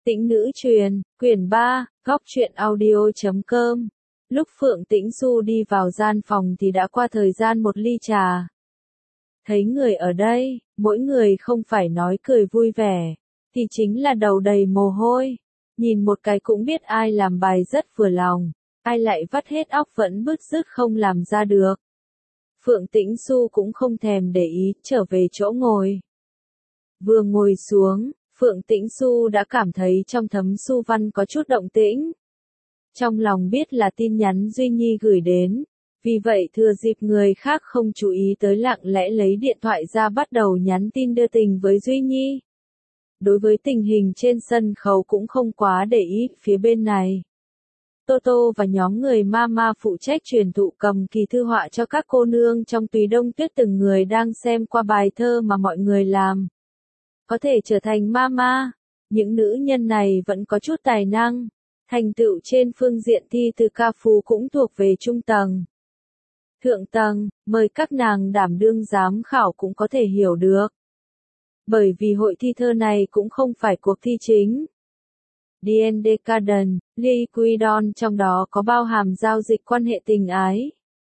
Tĩnh nữ truyền, quyển 3, góc truyện audio.com. Lúc Phượng Tĩnh Xu đi vào gian phòng thì đã qua thời gian một ly trà. Thấy người ở đây, mỗi người không phải nói cười vui vẻ, thì chính là đầu đầy mồ hôi. Nhìn một cái cũng biết ai làm bài rất vừa lòng, ai lại vắt hết óc vẫn bứt rứt không làm ra được. Phượng Tĩnh Xu cũng không thèm để ý, trở về chỗ ngồi. Vừa ngồi xuống, Phượng Tĩnh Xu đã cảm thấy trong thấm su văn có chút động tĩnh. Trong lòng biết là tin nhắn Duy Nhi gửi đến, vì vậy thừa dịp người khác không chú ý tới lặng lẽ lấy điện thoại ra bắt đầu nhắn tin đưa tình với Duy Nhi. Đối với tình hình trên sân khấu cũng không quá để ý phía bên này. Toto và nhóm người Mama phụ trách truyền thụ cầm kỳ thư họa cho các cô nương trong Tùy Đông Tuyết, từng người đang xem qua bài thơ mà mọi người làm. Có thể trở thành Mama, những nữ nhân này vẫn có chút tài năng, thành tựu trên phương diện thi từ ca phú cũng thuộc về trung tầng. Thượng tầng, mời các nàng đảm đương giám khảo cũng có thể hiểu được. Bởi vì hội thi thơ này cũng không phải cuộc thi chính. D&D Garden, Liquidon trong đó có bao hàm giao dịch quan hệ tình ái.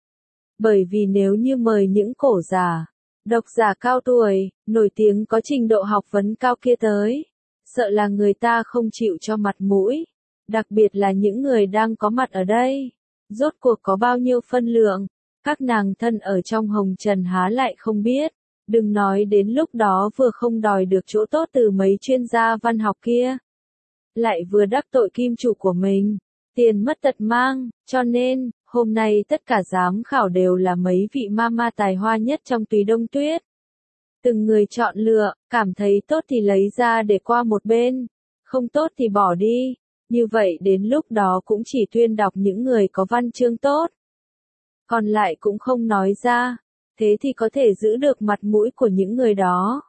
Bởi vì nếu như mời những cổ giả, độc giả cao tuổi, nổi tiếng có trình độ học vấn cao kia tới, sợ là người ta không chịu cho mặt mũi, đặc biệt là những người đang có mặt ở đây. Rốt cuộc có bao nhiêu phân lượng, các nàng thân ở trong hồng trần há lại không biết, đừng nói đến lúc đó vừa không đòi được chỗ tốt từ mấy chuyên gia văn học kia, lại vừa đắc tội kim chủ của mình, tiền mất tật mang, cho nên, hôm nay tất cả giám khảo đều là mấy vị mama tài hoa nhất trong Tùy Đông Tuyết. Từng người chọn lựa, cảm thấy tốt thì lấy ra để qua một bên, không tốt thì bỏ đi, như vậy đến lúc đó cũng chỉ tuyên đọc những người có văn chương tốt. Còn lại cũng không nói ra, thế thì có thể giữ được mặt mũi của những người đó.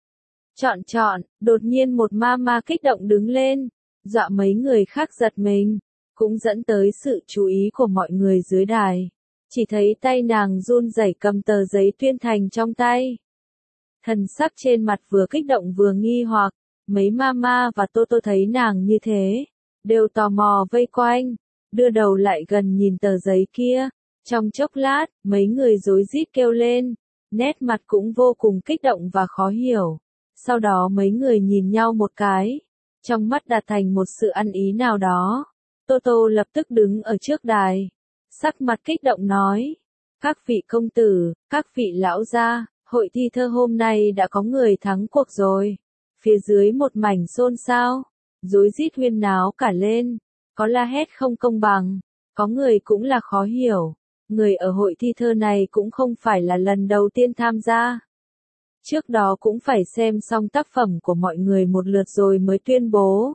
Chọn, đột nhiên một mama kích động đứng lên, dọa mấy người khác giật mình, cũng dẫn tới sự chú ý của mọi người dưới đài. Chỉ thấy tay nàng run rẩy cầm tờ giấy tuyên thành trong tay. Thần sắc trên mặt vừa kích động vừa nghi hoặc, mấy mama và Toto thấy nàng như thế, đều tò mò vây quanh, đưa đầu lại gần nhìn tờ giấy kia. Trong chốc lát, mấy người rối rít kêu lên, nét mặt cũng vô cùng kích động và khó hiểu. Sau đó mấy người nhìn nhau một cái, trong mắt đạt thành một sự ăn ý nào đó. Toto lập tức đứng ở trước đài, sắc mặt kích động nói, các vị công tử, các vị lão gia, hội thi thơ hôm nay đã có người thắng cuộc rồi. Phía dưới một mảnh xôn xao, rối rít huyên náo cả lên, có la hét không công bằng, có người cũng là khó hiểu. Người ở hội thi thơ này cũng không phải là lần đầu tiên tham gia. Trước đó cũng phải xem xong tác phẩm của mọi người một lượt rồi mới tuyên bố.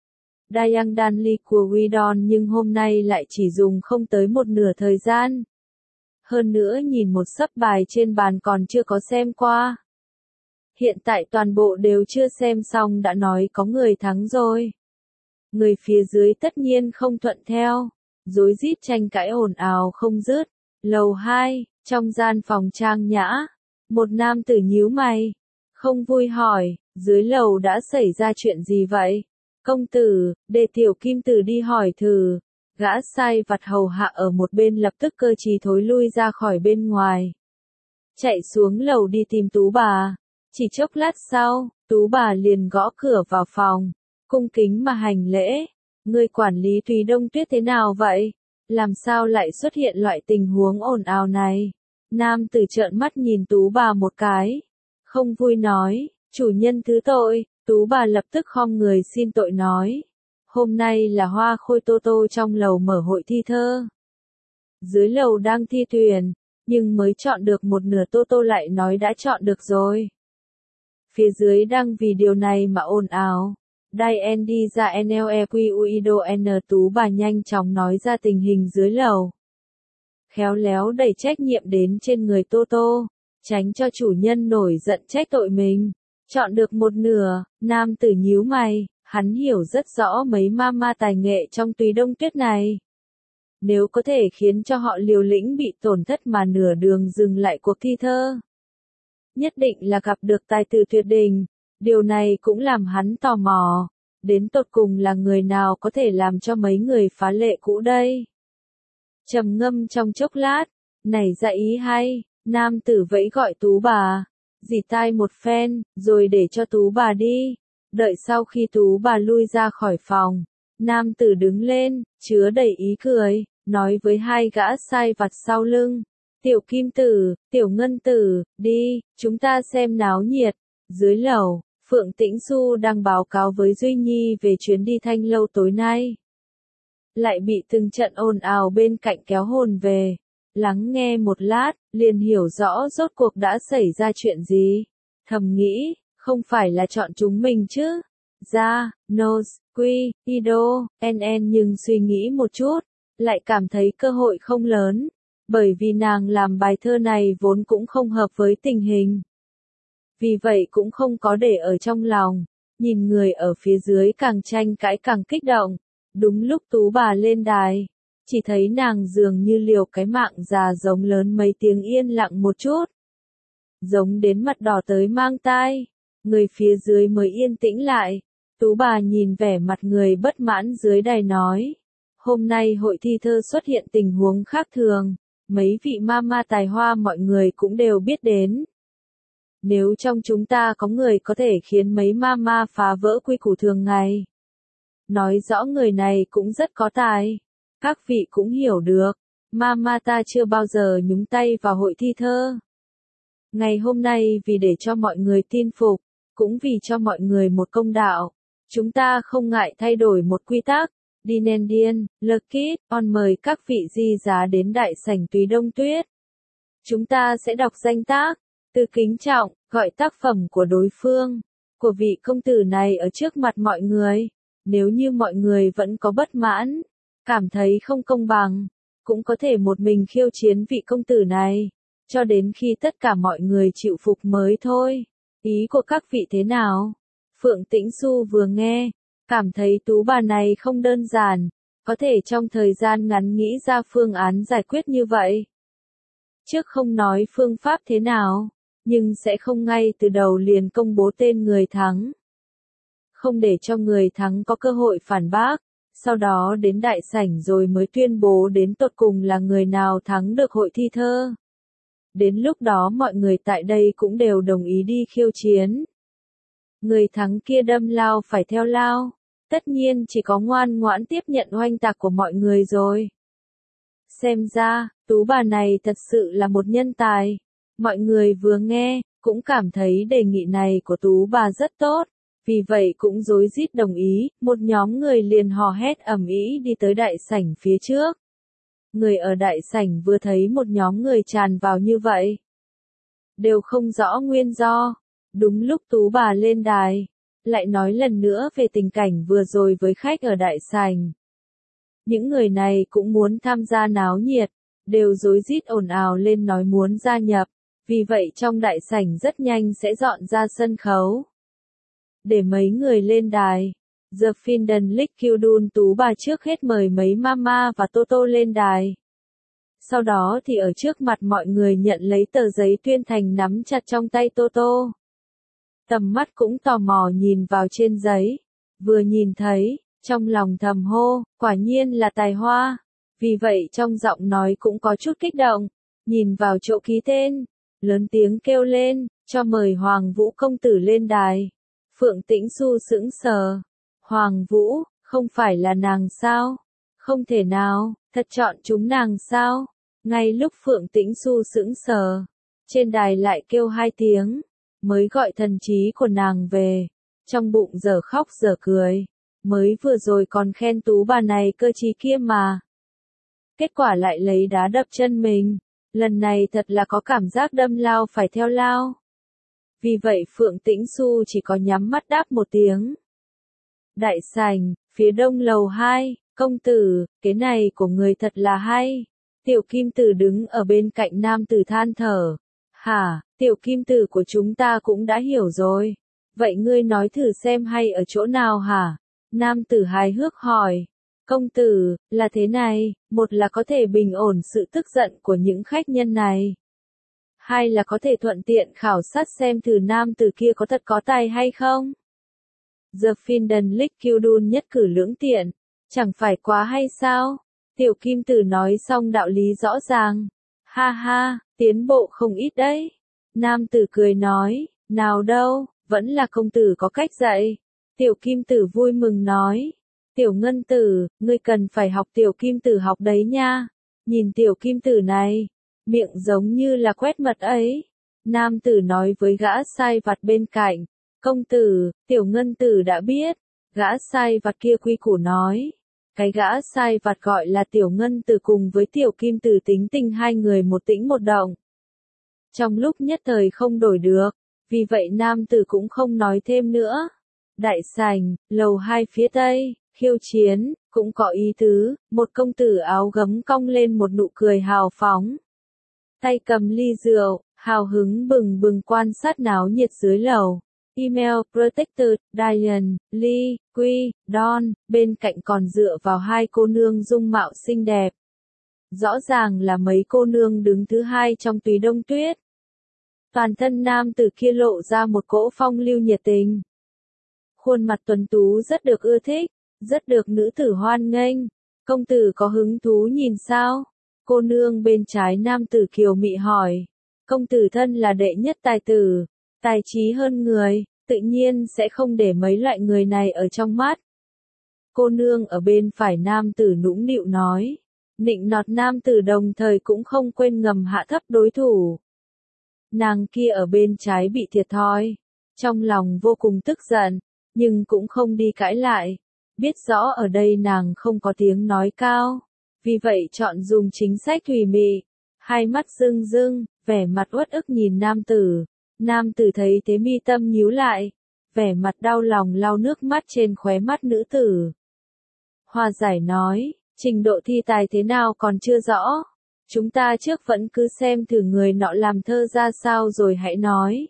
Dayang Danli của Widon nhưng hôm nay lại chỉ dùng không tới một nửa thời gian. Hơn nữa nhìn một sấp bài trên bàn còn chưa có xem qua. Hiện tại toàn bộ đều chưa xem xong đã nói có người thắng rồi. Người phía dưới tất nhiên không thuận theo, rối rít tranh cãi ồn ào không dứt. Lầu 2, trong gian phòng trang nhã, một nam tử nhíu mày, không vui hỏi, dưới lầu đã xảy ra chuyện gì vậy? Công tử, để tiểu kim tử đi hỏi thử. Gã sai vặt hầu hạ ở một bên lập tức cơ trí thối lui ra khỏi bên ngoài. Chạy xuống lầu đi tìm Tú bà. Chỉ chốc lát sau, Tú bà liền gõ cửa vào phòng, cung kính mà hành lễ. Người quản lý Tùy Đông Tuyết thế nào vậy? Làm sao lại xuất hiện loại tình huống ồn ào này? Nam tử trợn mắt nhìn Tú bà một cái, không vui nói, chủ nhân thứ tội. Tú bà lập tức khom người xin tội nói, hôm nay là Hoa Khôi Toto trong lầu mở hội thi thơ. Dưới lầu đang thi tuyển, nhưng mới chọn được một nửa, Toto lại nói đã chọn được rồi. Phía dưới đang vì điều này mà ồn ào. Dien đi ra NLEQUIDON. Tú bà nhanh chóng nói ra tình hình dưới lầu. Khéo léo đẩy trách nhiệm đến trên người Toto, tránh cho chủ nhân nổi giận trách tội mình. Chọn được một nửa, nam tử nhíu mày, hắn hiểu rất rõ mấy mama tài nghệ trong Tùy Đông Tuyết này. Nếu có thể khiến cho họ liều lĩnh bị tổn thất mà nửa đường dừng lại cuộc thi thơ, nhất định là gặp được tài tử tuyệt đỉnh. Điều này cũng làm hắn tò mò, Đến tột cùng là người nào có thể làm cho mấy người phá lệ cũ đây? Trầm ngâm trong chốc lát, nảy ra ý hay, nam tử vẫy gọi Tú bà, dì tai một phen, rồi để cho Tú bà đi. Đợi sau khi Tú bà lui ra khỏi phòng, nam tử đứng lên, chứa đầy ý cười, nói với hai gã sai vặt sau lưng. Tiểu Kim Tử, Tiểu Ngân Tử, đi, chúng ta xem náo nhiệt. Dưới lầu, Phượng Tĩnh Du đang báo cáo với Duy Nhi về chuyến đi Thanh Lâu tối nay. Lại bị từng trận ồn ào bên cạnh kéo hồn về. Lắng nghe một lát, liền hiểu rõ rốt cuộc đã xảy ra chuyện gì. Thầm nghĩ, không phải là chọn chúng mình chứ. Ra, Nose, Quy, Ido, NN nhưng suy nghĩ một chút, lại cảm thấy cơ hội không lớn. Bởi vì nàng làm bài thơ này vốn cũng không hợp với tình hình. Vì vậy cũng không có để ở trong lòng, nhìn người ở phía dưới càng tranh cãi càng kích động. Đúng lúc Tú bà lên đài, chỉ thấy nàng dường như liều cái mạng già giống lớn mấy tiếng yên lặng một chút. Giống đến mặt đỏ tới mang tai, người phía dưới mới yên tĩnh lại. Tú bà nhìn vẻ mặt người bất mãn dưới đài nói, hôm nay hội thi thơ xuất hiện tình huống khác thường, mấy vị mama tài hoa mọi người cũng đều biết đến. Nếu trong chúng ta có người có thể khiến mấy mama phá vỡ quy củ thường ngày, nói rõ người này cũng rất có tài. Các vị cũng hiểu được, mama ta chưa bao giờ nhúng tay vào hội thi thơ. Ngày hôm nay vì để cho mọi người tin phục, cũng vì cho mọi người một công đạo, chúng ta không ngại thay đổi một quy tắc. Dinendian, Lekit, on mời các vị di giá đến đại sảnh Túy Đông Tuyết. Chúng ta sẽ đọc danh tác, từ kính trọng, gọi tác phẩm của đối phương, của vị công tử này ở trước mặt mọi người. Nếu như mọi người vẫn có bất mãn, cảm thấy không công bằng, cũng có thể một mình khiêu chiến vị công tử này, cho đến khi tất cả mọi người chịu phục mới thôi. Ý của các vị thế nào? Phượng Tĩnh Du vừa nghe, cảm thấy Tú bà này không đơn giản, có thể trong thời gian ngắn nghĩ ra phương án giải quyết như vậy. Trước không nói phương pháp thế nào, nhưng sẽ không ngay từ đầu liền công bố tên người thắng. Không để cho người thắng có cơ hội phản bác, sau đó đến đại sảnh rồi mới tuyên bố đến tột cùng là người nào thắng được hội thi thơ. Đến lúc đó mọi người tại đây cũng đều đồng ý đi khiêu chiến. Người thắng kia đâm lao phải theo lao, tất nhiên chỉ có ngoan ngoãn tiếp nhận oanh tạc của mọi người rồi. Xem ra, Tú bà này thật sự là một nhân tài. Mọi người vừa nghe, cũng cảm thấy đề nghị này của Tú bà rất tốt, vì vậy cũng rối rít đồng ý, một nhóm người liền hò hét ầm ĩ đi tới đại sảnh phía trước. Người ở đại sảnh vừa thấy một nhóm người tràn vào như vậy, đều không rõ nguyên do. Đúng lúc Tú bà lên đài, lại nói lần nữa về tình cảnh vừa rồi với khách ở đại sảnh. Những người này cũng muốn tham gia náo nhiệt, đều rối rít ồn ào lên nói muốn gia nhập, vì vậy trong đại sảnh rất nhanh sẽ dọn ra sân khấu. Để mấy người lên đài, The Finden Likyudun Tú bà trước hết mời mấy mama và Toto lên đài. Sau đó thì ở trước mặt mọi người nhận lấy tờ giấy tuyên thành nắm chặt trong tay Toto. Tầm mắt cũng tò mò nhìn vào trên giấy, vừa nhìn thấy, trong lòng thầm hô, quả nhiên là tài hoa. Vì vậy trong giọng nói cũng có chút kích động, nhìn vào chỗ ký tên, lớn tiếng kêu lên, cho mời Hoàng Vũ công tử lên đài. Phượng Tĩnh Du sững sờ. Hoàng Vũ, không phải là nàng sao? Không thể nào, thật chọn chúng nàng sao? Ngay lúc Phượng Tĩnh Du sững sờ, trên đài lại kêu hai tiếng, mới gọi thần trí của nàng về. Trong bụng giờ khóc giờ cười, mới vừa rồi còn khen Tú bà này cơ trí kia mà. Kết quả lại lấy đá đập chân mình, lần này thật là có cảm giác đâm lao phải theo lao. Vì vậy Phượng Tĩnh Du chỉ có nhắm mắt đáp một tiếng. Đại sảnh, phía đông lầu 2, công tử, cái này của người thật là hay. Tiểu Kim Tử đứng ở bên cạnh nam tử than thở. Hả, Tiểu Kim Tử của chúng ta cũng đã hiểu rồi. Vậy ngươi nói thử xem hay ở chỗ nào hả? Nam tử hài hước hỏi. Công tử, là thế này, một là có thể bình ổn sự tức giận của những khách nhân này. Hai là có thể thuận tiện khảo sát xem thử nam tử kia có thật có tài hay không. The Finden Lick Kyudun nhất cử lưỡng tiện, chẳng phải quá hay sao? Tiểu kim tử nói xong đạo lý rõ ràng. Ha ha, tiến bộ không ít đấy. Nam tử cười nói, nào đâu, vẫn là công tử có cách dạy. Tiểu kim tử vui mừng nói, tiểu ngân tử, ngươi cần phải học tiểu kim tử học đấy nha. Nhìn tiểu kim tử này, miệng giống như là quét mật ấy. Nam tử nói với gã sai vặt bên cạnh, công tử, tiểu ngân tử đã biết. Gã sai vặt kia quy củ nói, cái gã sai vặt gọi là tiểu ngân tử cùng với tiểu kim tử tính tình hai người một tĩnh một động. Trong lúc nhất thời không đổi được, vì vậy nam tử cũng không nói thêm nữa. Đại sảnh, lầu 2 phía tây, khiêu chiến, cũng có ý tứ, một công tử áo gấm cong lên một nụ cười hào phóng. Tay cầm ly rượu, hào hứng bừng bừng quan sát náo nhiệt dưới lầu. Email, Protector, Diane, Lee, Quy, Don, bên cạnh còn dựa vào hai cô nương dung mạo xinh đẹp. Rõ ràng là mấy cô nương đứng thứ hai trong túy đông tuyết. Toàn thân nam từ kia lộ ra một cỗ phong lưu nhiệt tình. Khuôn mặt tuấn tú rất được ưa thích, rất được nữ tử hoan nghênh. Công tử có hứng thú nhìn sao? Cô nương bên trái nam tử kiều mị hỏi. Công tử thân là đệ nhất tài tử, tài trí hơn người, tự nhiên sẽ không để mấy loại người này ở trong mắt. Cô nương ở bên phải nam tử nũng nịu nói. Nịnh nọt nam tử đồng thời cũng không quên ngầm hạ thấp đối thủ. Nàng kia ở bên trái bị thiệt thòi, trong lòng vô cùng tức giận, nhưng cũng không đi cãi lại. Biết rõ ở đây nàng không có tiếng nói cao, vì vậy chọn dùng chính sách thùy mị. Hai mắt rưng rưng, vẻ mặt uất ức nhìn nam tử. Nam tử thấy thế mi tâm nhíu lại, vẻ mặt đau lòng lau nước mắt trên khóe mắt nữ tử. Hòa giải nói, trình độ thi tài thế nào còn chưa rõ. Chúng ta trước vẫn cứ xem thử người nọ làm thơ ra sao rồi hãy nói.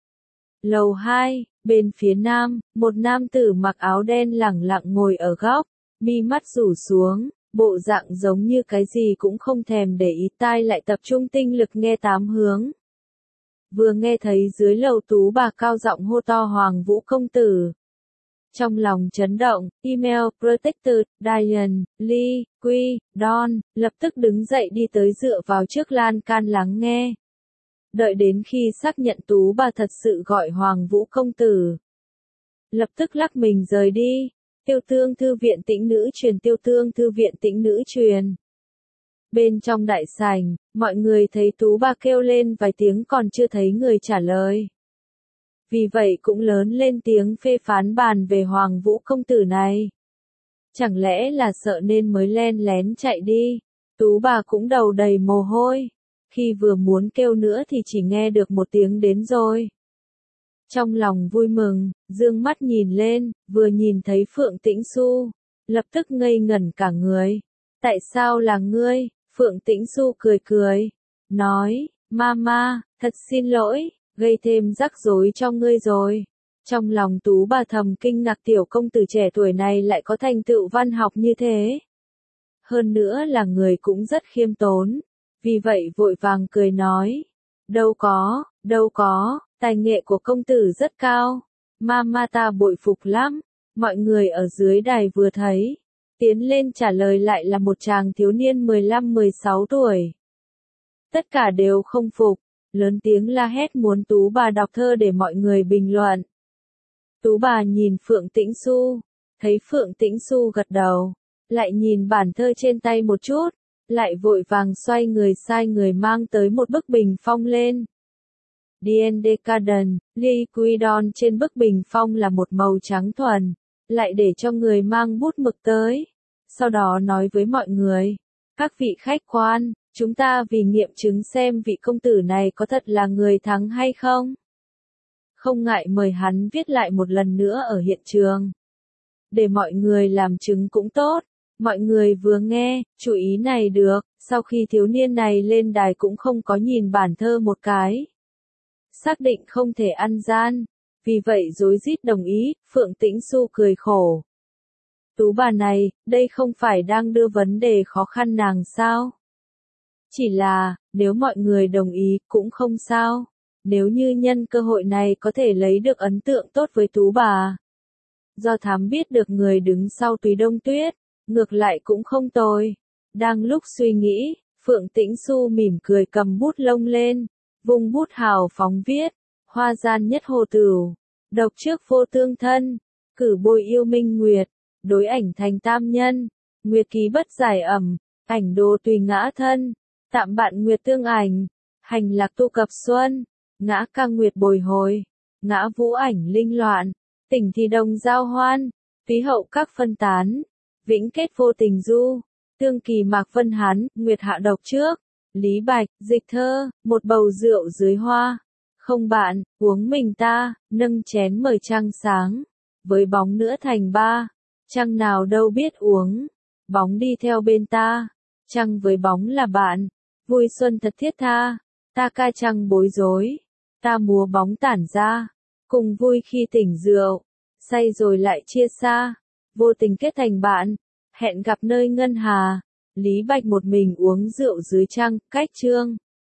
Lầu 2, bên phía nam, một nam tử mặc áo đen lẳng lặng ngồi ở góc, mi mắt rủ xuống, bộ dạng giống như cái gì cũng không thèm để ý, tai lại tập trung tinh lực nghe tám hướng. Vừa nghe thấy dưới lầu tú bà cao giọng hô to Hoàng Vũ công tử. Trong lòng chấn động, email, Protector, Diane, Lee, Quy, Don, lập tức đứng dậy đi tới dựa vào trước lan can lắng nghe. Đợi đến khi xác nhận tú bà thật sự gọi Hoàng Vũ công tử. Lập tức lắc mình rời đi. Tiêu tương thư viện tĩnh nữ truyền, tiêu tương thư viện tĩnh nữ truyền. Bên trong đại sảnh, mọi người thấy tú bà kêu lên vài tiếng còn chưa thấy người trả lời. Vì vậy cũng lớn lên tiếng phê phán bàn về Hoàng Vũ công tử này. Chẳng lẽ là sợ nên mới len lén chạy đi. Tú bà cũng đầu đầy mồ hôi. Khi vừa muốn kêu nữa thì chỉ nghe được một tiếng đến rồi. Trong lòng vui mừng, dương mắt nhìn lên, vừa nhìn thấy Phượng Tĩnh Xu, lập tức ngây ngẩn cả người. Tại sao là ngươi? Phượng Tĩnh Xu cười cười, nói, Mama, thật xin lỗi, gây thêm rắc rối cho ngươi rồi. Trong lòng tú bà thầm kinh ngạc tiểu công tử trẻ tuổi này lại có thành tựu văn học như thế. Hơn nữa là người cũng rất khiêm tốn, vì vậy vội vàng cười nói, đâu có, tài nghệ của công tử rất cao. Mama ta bội phục lắm. Mọi người ở dưới đài vừa thấy, tiến lên trả lời lại là một chàng thiếu niên 15-16 tuổi. Tất cả đều không phục, lớn tiếng la hét muốn tú bà đọc thơ để mọi người bình luận. Tú bà nhìn Phượng Tĩnh Xu, thấy Phượng Tĩnh Xu gật đầu, lại nhìn bản thơ trên tay một chút, lại vội vàng xoay người sai người mang tới một bức bình phong lên. Dien Decadent, Liquidon trên bức bình phong là một màu trắng thuần, lại để cho người mang bút mực tới. Sau đó nói với mọi người, các vị khách quan, chúng ta vì nghiệm chứng xem vị công tử này có thật là người thắng hay không. Không ngại mời hắn viết lại một lần nữa ở hiện trường. Để mọi người làm chứng cũng tốt. Mọi người vừa nghe, chú ý này được, sau khi thiếu niên này lên đài cũng không có nhìn bản thơ một cái. Xác định không thể ăn gian, vì vậy rối rít đồng ý. Phượng Tĩnh Xu cười khổ. Tú bà này, đây không phải đang đưa vấn đề khó khăn nàng sao? Chỉ là, nếu mọi người đồng ý, cũng không sao. Nếu như nhân cơ hội này có thể lấy được ấn tượng tốt với tú bà. do thám biết được người đứng sau Túy Đông Tuyết, ngược lại cũng không tồi. Đang lúc suy nghĩ, Phượng Tĩnh Xu mỉm cười cầm bút lông lên, vung bút hào phóng viết, hoa gian nhất hồ tửu, độc trước vô tương thân, cử bồi yêu minh nguyệt, đối ảnh thành tam nhân, nguyệt ký bất giải ẩm, ảnh đồ tùy ngã thân, tạm bạn nguyệt tương ảnh, hành lạc tu cập xuân, ngã ca nguyệt bồi hồi, ngã vũ ảnh linh loạn, tỉnh thì đồng giao hoan, túy hậu các phân tán, vĩnh kết vô tình du, tương kỳ mạc vân hán, nguyệt hạ độc trước, Lý Bạch, dịch thơ, một bầu rượu dưới hoa, không bạn, uống mình ta, nâng chén mời trăng sáng, với bóng nữa thành ba, trăng nào đâu biết uống, bóng đi theo bên ta, trăng với bóng là bạn, vui xuân thật thiết tha, ta ca trăng bối rối, ta múa bóng tản ra, cùng vui khi tỉnh rượu, say rồi lại chia xa, vô tình kết thành bạn, hẹn gặp nơi ngân hà, Lý Bạch một mình uống rượu dưới trăng, cách chương.